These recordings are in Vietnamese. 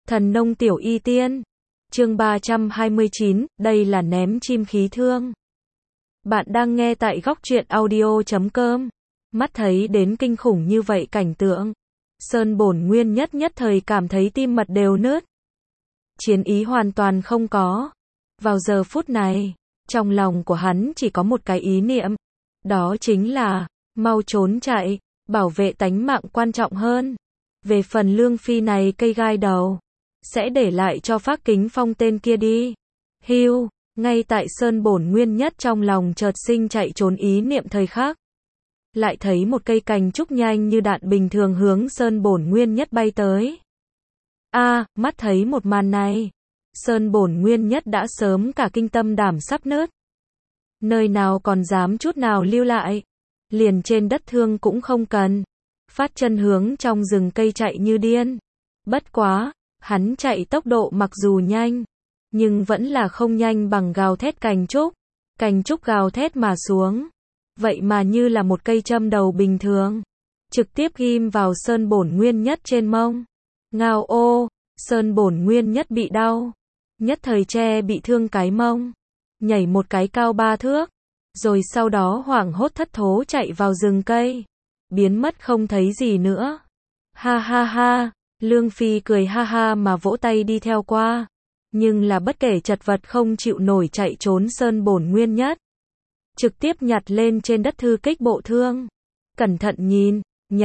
Thần nông tiểu y tiên. Chương 329, đây là ném chim khí thương. Bạn đang nghe tại góc truyện audio.com. Mắt thấy đến kinh khủng như vậy cảnh tượng, Sơn Bổn Nguyên nhất thời cảm thấy tim mật đều nứt. Chiến ý hoàn toàn không có. Vào giờ phút này, trong lòng của hắn chỉ có một cái ý niệm, đó chính là mau trốn chạy, bảo vệ tánh mạng quan trọng hơn. Về phần Lương Phi này cây gai đầu, sẽ để lại cho Phác Kính Phong tên kia đi. Hưu, ngay tại Sơn Bổn Nguyên nhất trong lòng chợt sinh chạy trốn ý niệm thời khắc, lại thấy một cây cành trúc nhanh như đạn bình thường hướng Sơn Bổn Nguyên nhất bay tới. Mắt thấy một màn này, Sơn Bổn Nguyên nhất đã sớm cả kinh tâm đảm sắp nứt. Nơi nào còn dám chút nào lưu lại, liền trên đất thương cũng không cần, phát chân hướng trong rừng cây chạy như điên. Bất quá, hắn chạy tốc độ mặc dù nhanh, nhưng vẫn là không nhanh bằng gào thét cành trúc gào thét mà xuống, vậy mà như là một cây châm đầu bình thường, trực tiếp ghim vào Sơn Bổn Nguyên nhất trên mông. Ngao ô, Sơn Bổn Nguyên nhất bị đau, nhất thời che bị thương cái mông, nhảy một cái cao 3 thước, rồi sau đó hoảng hốt thất thố chạy vào rừng cây, biến mất không thấy gì nữa. Ha ha ha, Lương Phi cười ha ha mà vỗ tay đi theo qua, nhưng là bất kể chật vật không chịu nổi chạy trốn Sơn Bổn Nguyên nhất, trực tiếp nhặt lên trên đất thư kích bộ thương, cẩn thận nhìn,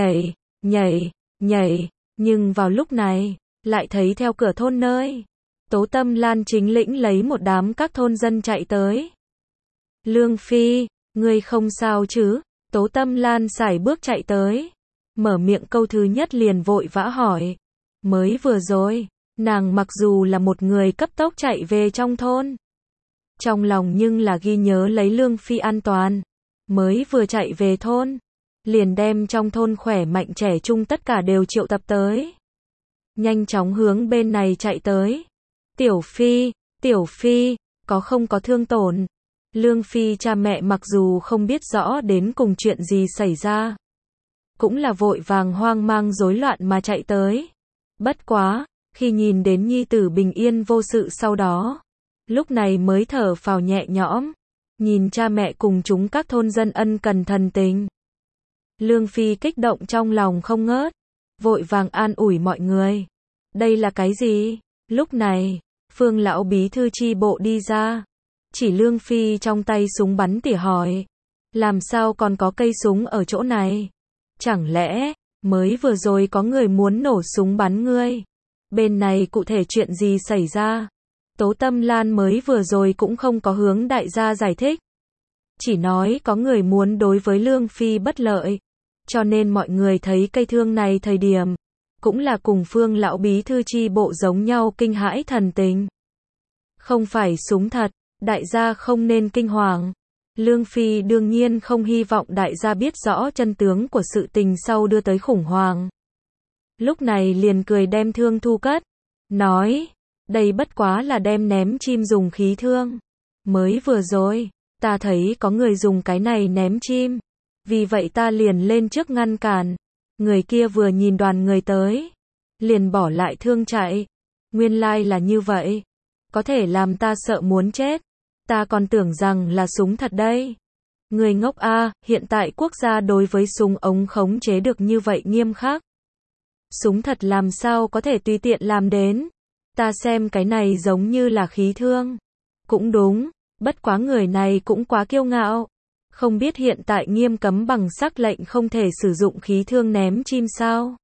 nhảy, nhưng vào lúc này, lại thấy theo cửa thôn nơi, Tố Tâm Lan chính lĩnh lấy một đám các thôn dân chạy tới. Lương Phi, ngươi không sao chứ? Tố Tâm Lan sải bước chạy tới, mở miệng câu thứ nhất liền vội vã hỏi. Mới vừa rồi, nàng mặc dù là một người cấp tốc chạy về trong thôn, trong lòng nhưng là ghi nhớ lấy Lương Phi an toàn. Mới vừa chạy về thôn, liền đem trong thôn khỏe mạnh trẻ trung tất cả đều triệu tập tới, nhanh chóng hướng bên này chạy tới. Tiểu Phi, không có thương tổn? Lương Phi cha mẹ mặc dù không biết rõ đến cùng chuyện gì xảy ra, cũng là vội vàng hoang mang rối loạn mà chạy tới. Bất quá, khi nhìn đến nhi tử bình yên vô sự sau đó, lúc này mới thở phào nhẹ nhõm, nhìn cha mẹ cùng chúng các thôn dân ân cần thần tình. Lương Phi kích động trong lòng không ngớt, vội vàng an ủi mọi người. Đây là cái gì? Lúc này, Phương lão bí thư chi bộ đi ra, chỉ Lương Phi trong tay súng bắn tỉa hỏi. Làm sao còn có cây súng ở chỗ này? Chẳng lẽ, mới vừa rồi có người muốn nổ súng bắn ngươi? Bên này cụ thể chuyện gì xảy ra? Tố Tâm Lan mới vừa rồi cũng không có hướng đại gia giải thích, chỉ nói có người muốn đối với Lương Phi bất lợi, cho nên mọi người thấy cây thương này thời điểm, cũng là cùng Phương lão bí thư chi bộ giống nhau kinh hãi thần tình. Không phải súng thật, đại gia không nên kinh hoàng. Lương Phi đương nhiên không hy vọng đại gia biết rõ chân tướng của sự tình sau đưa tới khủng hoảng. Lúc này liền cười đem thương thu cất, nói, đây bất quá là đem ném chim dùng khí thương. Mới vừa rồi, ta thấy có người dùng cái này ném chim, vì vậy ta liền lên trước ngăn cản. Người kia vừa nhìn đoàn người tới, liền bỏ lại thương chạy. Nguyên lai là như vậy, có thể làm ta sợ muốn chết. Ta còn tưởng rằng là súng thật đây. Người ngốc a, hiện tại quốc gia đối với súng ống khống chế được như vậy nghiêm khắc. Súng thật làm sao có thể tùy tiện làm đến. Ta xem cái này giống như là khí thương. Cũng đúng, bất quá người này cũng quá kiêu ngạo. Không biết hiện tại nghiêm cấm bằng sắc lệnh không thể sử dụng khí thương ném chim sao?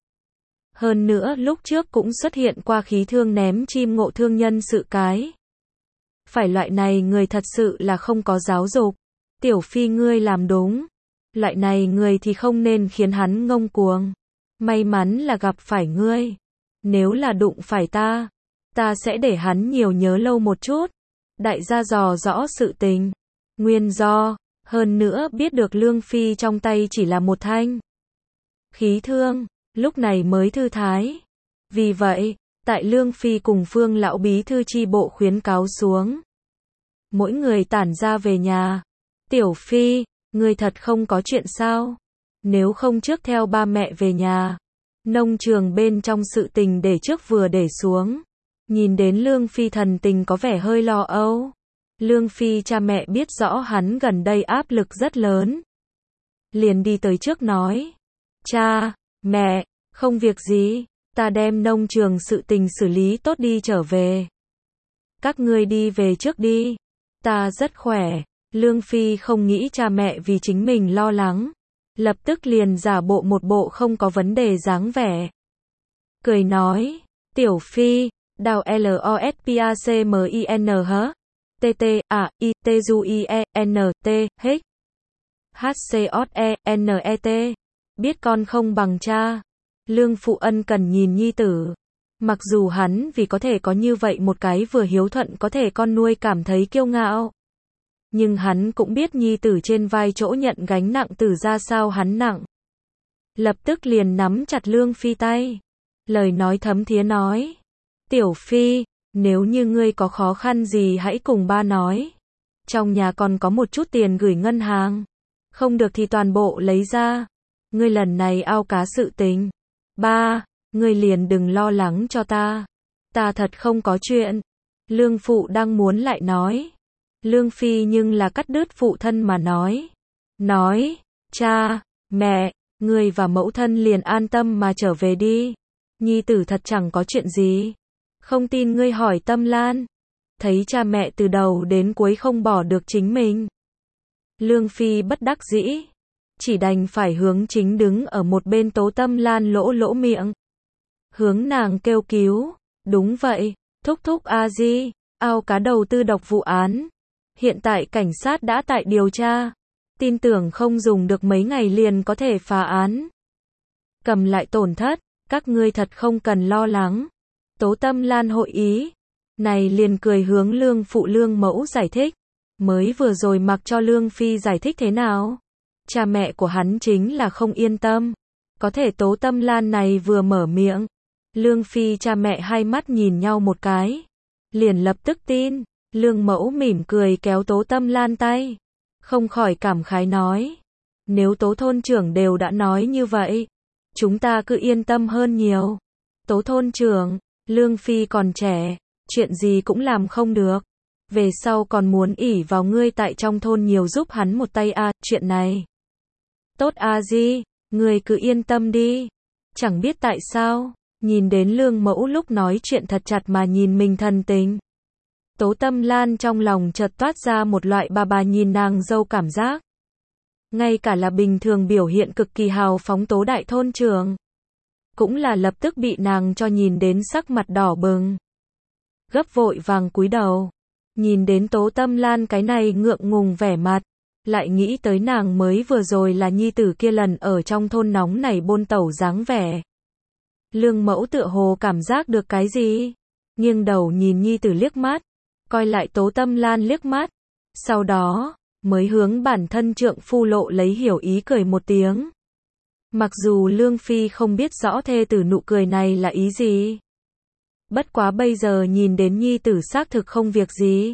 Hơn nữa lúc trước cũng xuất hiện qua khí thương ném chim ngộ thương nhân sự cái. Phải loại này người thật sự là không có giáo dục. Tiểu Phi ngươi làm đúng. Loại này người thì không nên khiến hắn ngông cuồng. May mắn là gặp phải ngươi. Nếu là đụng phải ta sẽ để hắn nhiều nhớ lâu một chút. Đại gia dò rõ sự tình, nguyên do, hơn nữa biết được Lương Phi trong tay chỉ là một thanh khí thương, lúc này mới thư thái. Vì vậy, tại Lương Phi cùng Phương lão bí thư chi bộ khuyến cáo xuống, mỗi người tản ra về nhà. Tiểu Phi, ngươi thật không có chuyện sao? Nếu không trước theo ba mẹ về nhà. Nông trường bên trong sự tình để trước vừa để xuống. Nhìn đến Lương Phi thần tình có vẻ hơi lo âu. Lương Phi cha mẹ biết rõ hắn gần đây áp lực rất lớn. Liền đi tới trước nói. Cha, mẹ, không việc gì, ta đem nông trường sự tình xử lý tốt đi trở về. Các ngươi đi về trước đi, ta rất khỏe. Lương Phi không nghĩ cha mẹ vì chính mình lo lắng. Lập tức liền giả bộ một bộ không có vấn đề dáng vẻ. Cười nói, Tiểu Phi, đào LOSPACMIN hả? TTAITUIENT, hết. HCOSENET. Biết con không bằng cha. Lương Phụ ân cần nhìn nhi tử. Mặc dù hắn vì có thể có như vậy một cái vừa hiếu thuận có thể con nuôi cảm thấy kiêu ngạo. Nhưng hắn cũng biết nhi tử trên vai chỗ nhận gánh nặng tử ra sao hắn nặng. Lập tức liền nắm chặt Lương Phi tay. Lời nói thấm thía nói. Tiểu Phi, nếu như ngươi có khó khăn gì hãy cùng ba nói. Trong nhà còn có một chút tiền gửi ngân hàng. Không được thì toàn bộ lấy ra. Ngươi lần này ao cá sự tình. Ba, ngươi liền đừng lo lắng cho ta. Ta thật không có chuyện. Lương Phụ đang muốn lại nói. Lương Phi nhưng là cắt đứt phụ thân mà nói. Nói, cha, mẹ, ngươi và mẫu thân liền an tâm mà trở về đi. Nhi tử thật chẳng có chuyện gì. Không tin ngươi hỏi Tâm Lan. Thấy cha mẹ từ đầu đến cuối không bỏ được chính mình. Lương Phi bất đắc dĩ. Chỉ đành phải hướng chính đứng ở một bên Tố Tâm Lan lỗ miệng. Hướng nàng kêu cứu. Đúng vậy, thúc thúc a di, ao cá đầu tư độc vụ án. Hiện tại cảnh sát đã tại điều tra. Tin tưởng không dùng được mấy ngày liền có thể phá án. Cầm lại tổn thất, các ngươi thật không cần lo lắng. Tố Tâm Lan hội ý. Này liền cười hướng Lương Phụ Lương Mẫu giải thích. Mới vừa rồi mặc cho Lương Phi giải thích thế nào. Cha mẹ của hắn chính là không yên tâm. Có thể Tố Tâm Lan này vừa mở miệng. Lương Phi cha mẹ hai mắt nhìn nhau một cái. Liền lập tức tin. Lương Mẫu mỉm cười kéo Tố Tâm Lan tay. Không khỏi cảm khái nói. Nếu Tố thôn trưởng đều đã nói như vậy. Chúng ta cứ yên tâm hơn nhiều. Tố thôn trưởng, Lương Phi còn trẻ. Chuyện gì cũng làm không được. Về sau còn muốn ỷ vào ngươi tại trong thôn nhiều giúp hắn một tay à, chuyện này. Tốt a di, ngươi cứ yên tâm đi. Chẳng biết tại sao, nhìn đến Lương Mẫu lúc nói chuyện thật chặt mà nhìn mình thần tình. Tố Tâm Lan trong lòng chợt toát ra một loại bà nhìn nàng dâu cảm giác. Ngay cả là bình thường biểu hiện cực kỳ hào phóng Tố đại thôn trưởng. Cũng là lập tức bị nàng cho nhìn đến sắc mặt đỏ bừng. Gấp vội vàng cúi đầu. Nhìn đến Tố Tâm Lan cái này ngượng ngùng vẻ mặt. Lại nghĩ tới nàng mới vừa rồi là nhi tử kia lần ở trong thôn nóng này bôn tẩu dáng vẻ. Lương Mẫu tựa hồ cảm giác được cái gì. Nghiêng đầu nhìn nhi tử liếc mắt. Coi lại Tố Tâm Lan liếc mắt. Sau đó, mới hướng bản thân trượng phu lộ lấy hiểu ý cười một tiếng. Mặc dù Lương Phi không biết rõ thê tử nụ cười này là ý gì. Bất quá bây giờ nhìn đến nhi tử xác thực không việc gì.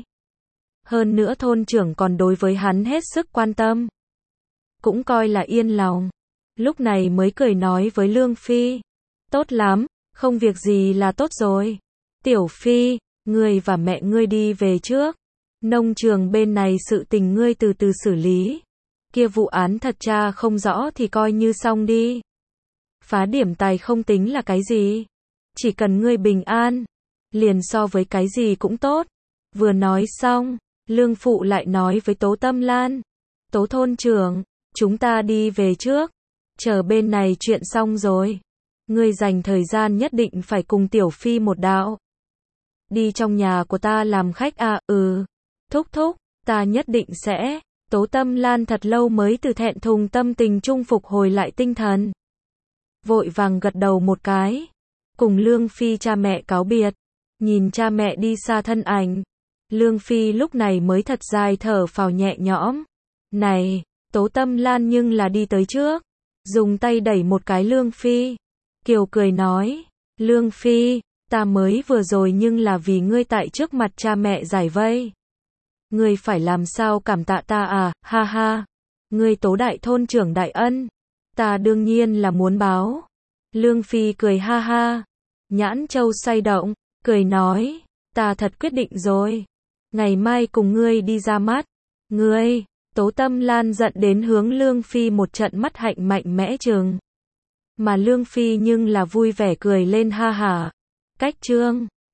Hơn nữa thôn trưởng còn đối với hắn hết sức quan tâm. Cũng coi là yên lòng. Lúc này mới cười nói với Lương Phi. Tốt lắm, không việc gì là tốt rồi. Tiểu Phi, ngươi và mẹ ngươi đi về trước. Nông trường bên này sự tình ngươi từ từ xử lý. Kia vụ án thật tra không rõ thì coi như xong đi. Phá điểm tài không tính là cái gì. Chỉ cần ngươi bình an. Liền so với cái gì cũng tốt. Vừa nói xong. Lương Phụ lại nói với Tố Tâm Lan. Tố thôn trưởng, chúng ta đi về trước. Chờ bên này chuyện xong rồi. Ngươi dành thời gian nhất định phải cùng Tiểu Phi một đạo. Đi trong nhà của ta làm khách à, Thúc thúc, ta nhất định sẽ. Tố Tâm Lan thật lâu mới từ thẹn thùng tâm tình trung phục hồi lại tinh thần. Vội vàng gật đầu một cái. Cùng Lương Phi cha mẹ cáo biệt. Nhìn cha mẹ đi xa thân ảnh. Lương Phi lúc này mới thật dài thở phào nhẹ nhõm. Này, Tố Tâm Lan nhưng là đi tới trước. Dùng tay đẩy một cái Lương Phi. Kiều cười nói. Lương Phi, ta mới vừa rồi nhưng là vì ngươi tại trước mặt cha mẹ giải vây. Ngươi phải làm sao cảm tạ ta à, ha ha. Ngươi Tố đại thôn trưởng đại ân. Ta đương nhiên là muốn báo. Lương Phi cười ha ha. Nhãn châu xoay động. cười nói, ta thật quyết định rồi. Ngày mai cùng ngươi đi ra mắt. Ngươi, Tố Tâm Lan giận đến hướng Lương Phi một trận mắt hạnh mạnh mẽ trừng. Mà Lương Phi nhưng là vui vẻ cười lên ha hả. Cách chương